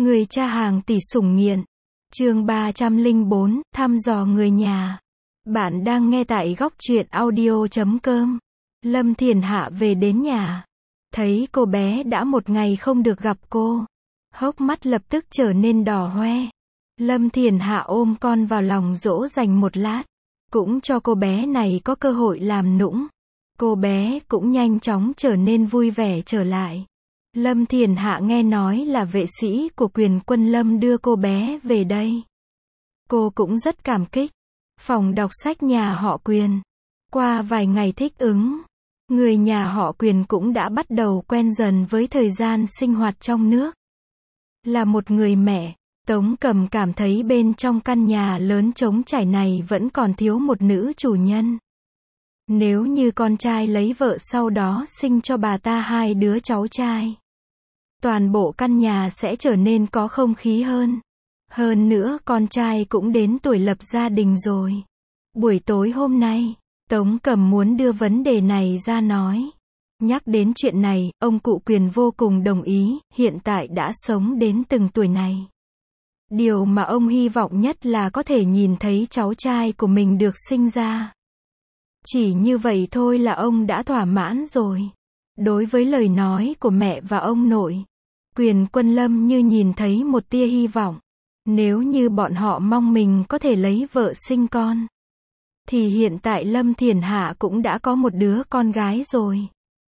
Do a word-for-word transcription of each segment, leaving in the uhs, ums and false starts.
Người cha hàng tỷ sủng nghiện. Chương ba trăm lẻ bốn, thăm dò người nhà. Bạn đang nghe tại góc truyện audio chấm com. Lâm Thiền Hạ về đến nhà. Thấy cô bé đã một ngày không được gặp cô. Hốc mắt lập tức trở nên đỏ hoe. Lâm Thiền Hạ ôm con vào lòng dỗ dành một lát. Cũng cho cô bé này có cơ hội làm nũng. Cô bé cũng nhanh chóng trở nên vui vẻ trở lại. Lâm Thiền Hạ nghe nói là vệ sĩ của Quyền Quân Lâm đưa cô bé về đây. Cô cũng rất cảm kích. Phòng đọc sách nhà họ Quyền. Qua vài ngày thích ứng, người nhà họ Quyền cũng đã bắt đầu quen dần với thời gian sinh hoạt trong nước. Là một người mẹ, Tống Cầm cảm thấy bên trong căn nhà lớn trống trải này vẫn còn thiếu một nữ chủ nhân. Nếu như con trai lấy vợ sau đó sinh cho bà ta hai đứa cháu trai, toàn bộ căn nhà sẽ trở nên có không khí hơn. Hơn nữa con trai cũng đến tuổi lập gia đình rồi. Buổi tối hôm nay, Tống Cầm muốn đưa vấn đề này ra nói. Nhắc đến chuyện này, ông cụ Quyền vô cùng đồng ý, hiện tại đã sống đến từng tuổi này. Điều mà ông hy vọng nhất là có thể nhìn thấy cháu trai của mình được sinh ra. Chỉ như vậy thôi là ông đã thỏa mãn rồi. Đối với lời nói của mẹ và ông nội, Quyền Quân Lâm như nhìn thấy một tia hy vọng. Nếu như bọn họ mong mình có thể lấy vợ sinh con, thì hiện tại Lâm Thiền Hạ cũng đã có một đứa con gái rồi.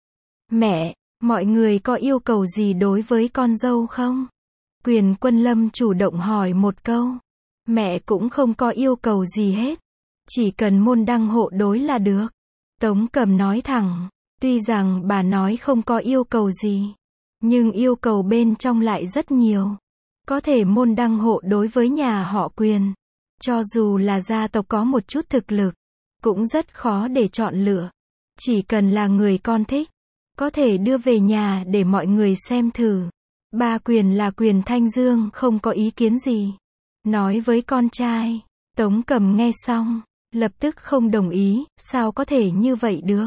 Mẹ, mọi người có yêu cầu gì đối với con dâu không? Quyền Quân Lâm chủ động hỏi một câu. Mẹ cũng không có yêu cầu gì hết. Chỉ cần môn đăng hộ đối là được. Tống Cầm nói thẳng. Tuy rằng bà nói không có yêu cầu gì, nhưng yêu cầu bên trong lại rất nhiều. Có thể môn đăng hộ đối với nhà họ Quyền. Cho dù là gia tộc có một chút thực lực, cũng rất khó để chọn lựa. Chỉ cần là người con thích, có thể đưa về nhà để mọi người xem thử. Ba Quyền là Quyền Thanh Dương không có ý kiến gì. Nói với con trai. Tống Cầm nghe xong, lập tức không đồng ý, sao có thể như vậy được.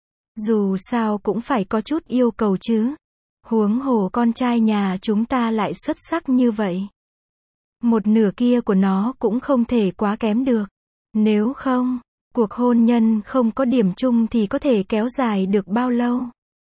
Dù sao cũng phải có chút yêu cầu chứ. Huống hồ con trai nhà chúng ta lại xuất sắc như vậy. Một nửa kia của nó cũng không thể quá kém được. Nếu không, cuộc hôn nhân không có điểm chung thì có thể kéo dài được bao lâu.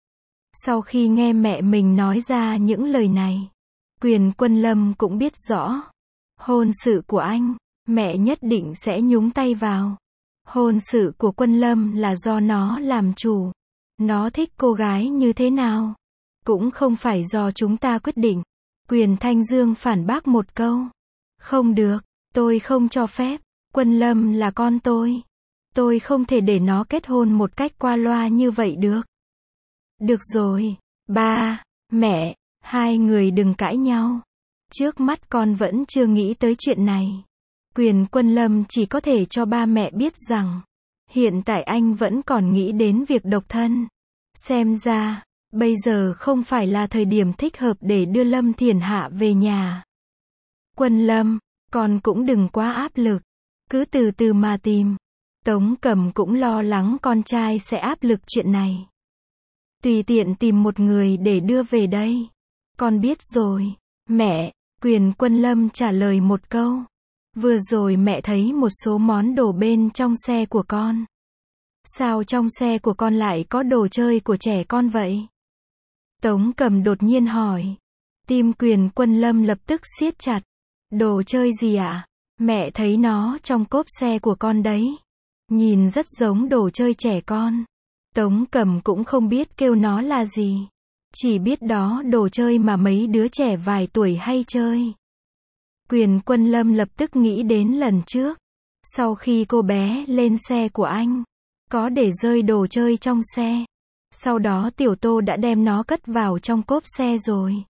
Sau khi nghe mẹ mình nói ra những lời này, Quyền Quân Lâm cũng biết rõ. Hôn sự của anh, mẹ nhất định sẽ nhúng tay vào. Hôn sự của Quân Lâm là do nó làm chủ. Nó thích cô gái như thế nào, cũng không phải do chúng ta quyết định. Quyền Thanh Dương phản bác một câu. Không được, tôi không cho phép. Quân Lâm là con tôi. Tôi không thể để nó kết hôn một cách qua loa như vậy được. Được rồi, ba, mẹ, hai người đừng cãi nhau. Trước mắt con vẫn chưa nghĩ tới chuyện này. Quyền Quân Lâm chỉ có thể cho ba mẹ biết rằng, hiện tại anh vẫn còn nghĩ đến việc độc thân. Xem ra, bây giờ không phải là thời điểm thích hợp để đưa Lâm Thiền Hạ về nhà. Quân Lâm, con cũng đừng quá áp lực. Cứ từ từ mà tìm. Tống Cầm cũng lo lắng con trai sẽ áp lực chuyện này. Tùy tiện tìm một người để đưa về đây. Con biết rồi, mẹ. Quyền Quân Lâm trả lời một câu. Vừa rồi mẹ thấy một số món đồ bên trong xe của con. Sao trong xe của con lại có đồ chơi của trẻ con vậy? Tống Cầm đột nhiên hỏi. Tim Quyền Quân Lâm lập tức siết chặt. Đồ chơi gì ạ? Mẹ thấy nó trong cốp xe của con đấy. Nhìn rất giống đồ chơi trẻ con. Tống Cầm cũng không biết kêu nó là gì. Chỉ biết đó đồ chơi mà mấy đứa trẻ vài tuổi hay chơi. Quyền Quân Lâm lập tức nghĩ đến lần trước. Sau khi cô bé lên xe của anh, có để rơi đồ chơi trong xe. Sau đó Tiểu Tô đã đem nó cất vào trong cốp xe rồi.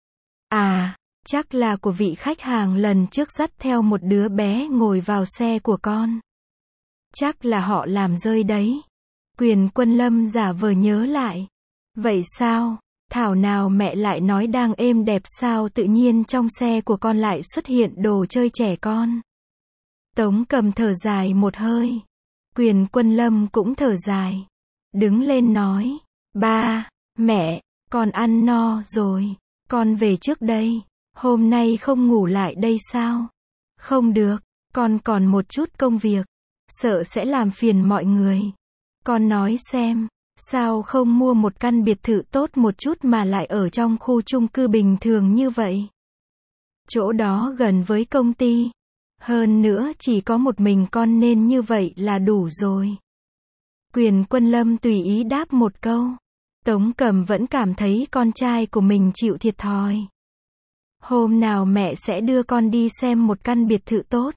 À, chắc là của vị khách hàng lần trước dắt theo một đứa bé ngồi vào xe của con. Chắc là họ làm rơi đấy. Quyền Quân Lâm giả vờ nhớ lại. Vậy sao? Thảo nào mẹ lại nói đang êm đẹp sao tự nhiên trong xe của con lại xuất hiện đồ chơi trẻ con. Tống Cầm thở dài một hơi. Quyền Quân Lâm cũng thở dài. Đứng lên nói. Ba, mẹ, con ăn no rồi. Con về trước đây. Hôm nay không ngủ lại đây sao? Không được, con còn một chút công việc. Sợ sẽ làm phiền mọi người. Con nói xem, sao không mua một căn biệt thự tốt một chút mà lại ở trong khu chung cư bình thường như vậy? Chỗ đó gần với công ty. Hơn nữa chỉ có một mình con nên như vậy là đủ rồi. Quyền Quân Lâm tùy ý đáp một câu. Tống Cẩm vẫn cảm thấy con trai của mình chịu thiệt thòi. Hôm nào mẹ sẽ đưa con đi xem một căn biệt thự tốt.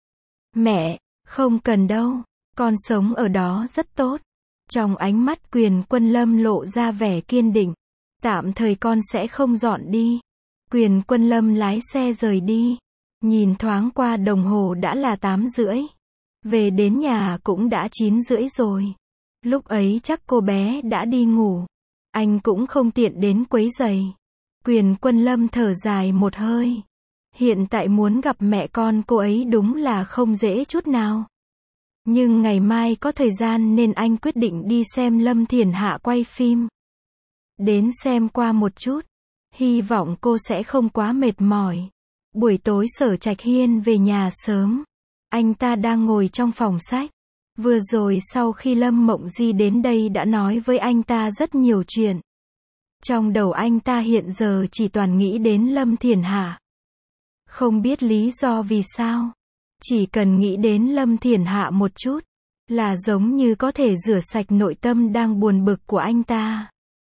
Mẹ, không cần đâu, con sống ở đó rất tốt. Trong ánh mắt Quyền Quân Lâm lộ ra vẻ kiên định. Tạm thời con sẽ không dọn đi. Quyền Quân Lâm lái xe rời đi. Nhìn thoáng qua đồng hồ đã là tám rưỡi. Về đến nhà cũng đã chín rưỡi rồi. Lúc ấy chắc cô bé đã đi ngủ. Anh cũng không tiện đến quấy rầy. Quyền Quân Lâm thở dài một hơi. Hiện tại muốn gặp mẹ con cô ấy đúng là không dễ chút nào. Nhưng ngày mai có thời gian nên anh quyết định đi xem Lâm Thiển Hạ quay phim. Đến xem qua một chút. Hy vọng cô sẽ không quá mệt mỏi. Buổi tối Sở Trạch Hiên về nhà sớm. Anh ta đang ngồi trong phòng sách. Vừa rồi sau khi Lâm Mộng Di đến đây đã nói với anh ta rất nhiều chuyện. Trong đầu anh ta hiện giờ chỉ toàn nghĩ đến Lâm Thiển Hạ. Không biết lý do vì sao. Chỉ cần nghĩ đến Lâm Thiển Hạ một chút, là giống như có thể rửa sạch nội tâm đang buồn bực của anh ta.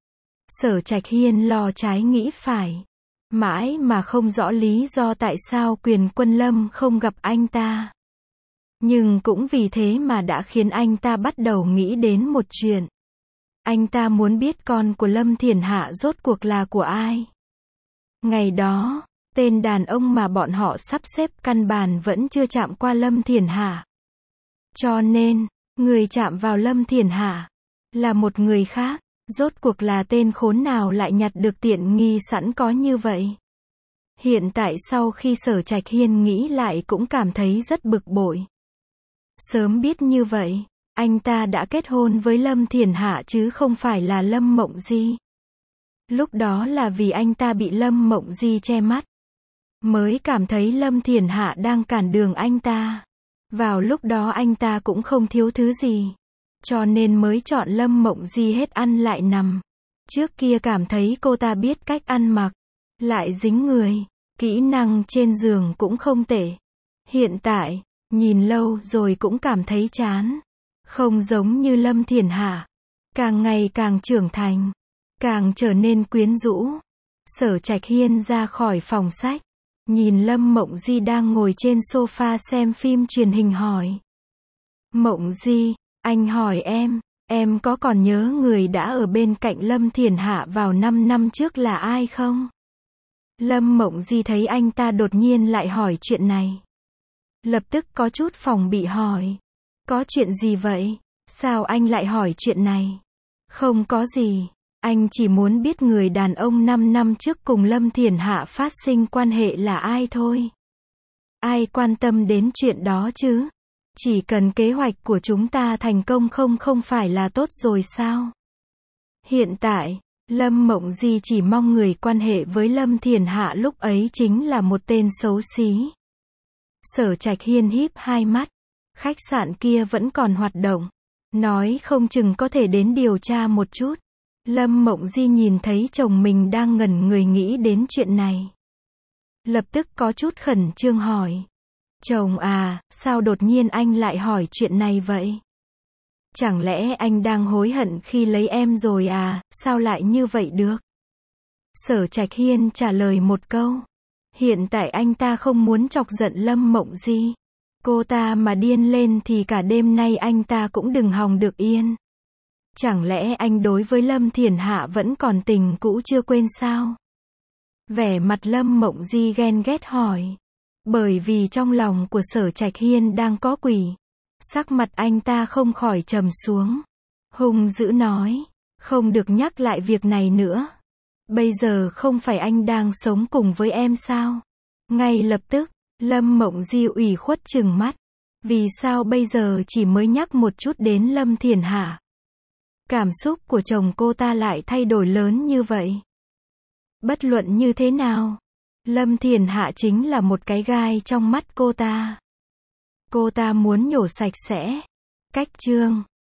Sở Trạch Hiên lo trái nghĩ phải. Mãi mà không rõ lý do tại sao Quyền Quân Lâm không gặp anh ta. Nhưng cũng vì thế mà đã khiến anh ta bắt đầu nghĩ đến một chuyện. Anh ta muốn biết con của Lâm Thiển Hạ rốt cuộc là của ai. Ngày đó, tên đàn ông mà bọn họ sắp xếp căn bản vẫn chưa chạm qua Lâm Thiển Hạ. Cho nên, người chạm vào Lâm Thiển Hạ là một người khác. Rốt cuộc là tên khốn nào lại nhặt được tiện nghi sẵn có như vậy. Hiện tại sau khi Sở Trạch Hiên nghĩ lại cũng cảm thấy rất bực bội. Sớm biết như vậy, anh ta đã kết hôn với Lâm Thiển Hạ chứ không phải là Lâm Mộng Di. Lúc đó là vì anh ta bị Lâm Mộng Di che mắt. Mới cảm thấy Lâm Thiển Hạ đang cản đường anh ta. Vào lúc đó anh ta cũng không thiếu thứ gì. Cho nên mới chọn Lâm Mộng Di hết ăn lại nằm. Trước kia cảm thấy cô ta biết cách ăn mặc. Lại dính người. Kỹ năng trên giường cũng không tệ. Hiện tại, nhìn lâu rồi cũng cảm thấy chán. Không giống như Lâm Thiển Hạ. Càng ngày càng trưởng thành. Càng trở nên quyến rũ. Sở Trạch Hiên ra khỏi phòng sách. Nhìn Lâm Mộng Di đang ngồi trên sofa xem phim truyền hình hỏi. Mộng Di, anh hỏi em, em có còn nhớ người đã ở bên cạnh Lâm Thiển Hạ vào năm năm trước là ai không? Lâm Mộng Di thấy anh ta đột nhiên lại hỏi chuyện này. Lập tức có chút phòng bị hỏi. Có chuyện gì vậy? Sao anh lại hỏi chuyện này? Không có gì. Anh chỉ muốn biết người đàn ông năm năm trước cùng Lâm Thiển Hạ phát sinh quan hệ là ai thôi. Ai quan tâm đến chuyện đó chứ? Chỉ cần kế hoạch của chúng ta thành công không không phải là tốt rồi sao? Hiện tại, Lâm Mộng Di chỉ mong người quan hệ với Lâm Thiển Hạ lúc ấy chính là một tên xấu xí. Sở Trạch Hiên híp hai mắt. Khách sạn kia vẫn còn hoạt động. Nói không chừng có thể đến điều tra một chút. Lâm Mộng Di nhìn thấy chồng mình đang ngẩn người nghĩ đến chuyện này. Lập tức có chút khẩn trương hỏi. Chồng à, sao đột nhiên anh lại hỏi chuyện này vậy? Chẳng lẽ anh đang hối hận khi lấy em rồi à, sao lại như vậy được? Sở Trạch Hiên trả lời một câu. Hiện tại anh ta không muốn chọc giận Lâm Mộng Di. Cô ta mà điên lên thì cả đêm nay anh ta cũng đừng hòng được yên. Chẳng lẽ anh đối với Lâm Thiển Hạ vẫn còn tình cũ chưa quên sao? Vẻ mặt Lâm Mộng Di ghen ghét hỏi. Bởi vì trong lòng của Sở Trạch Hiên đang có quỷ. Sắc mặt anh ta không khỏi trầm xuống. Hung dữ nói. Không được nhắc lại việc này nữa. Bây giờ không phải anh đang sống cùng với em sao? Ngay lập tức, Lâm Mộng Di ủy khuất trừng mắt. Vì sao bây giờ chỉ mới nhắc một chút đến Lâm Thiển Hạ? Cảm xúc của chồng cô ta lại thay đổi lớn như vậy. Bất luận như thế nào, Lâm Thiền Hạ chính là một cái gai trong mắt cô ta. Cô ta muốn nhổ sạch sẽ. Cách chương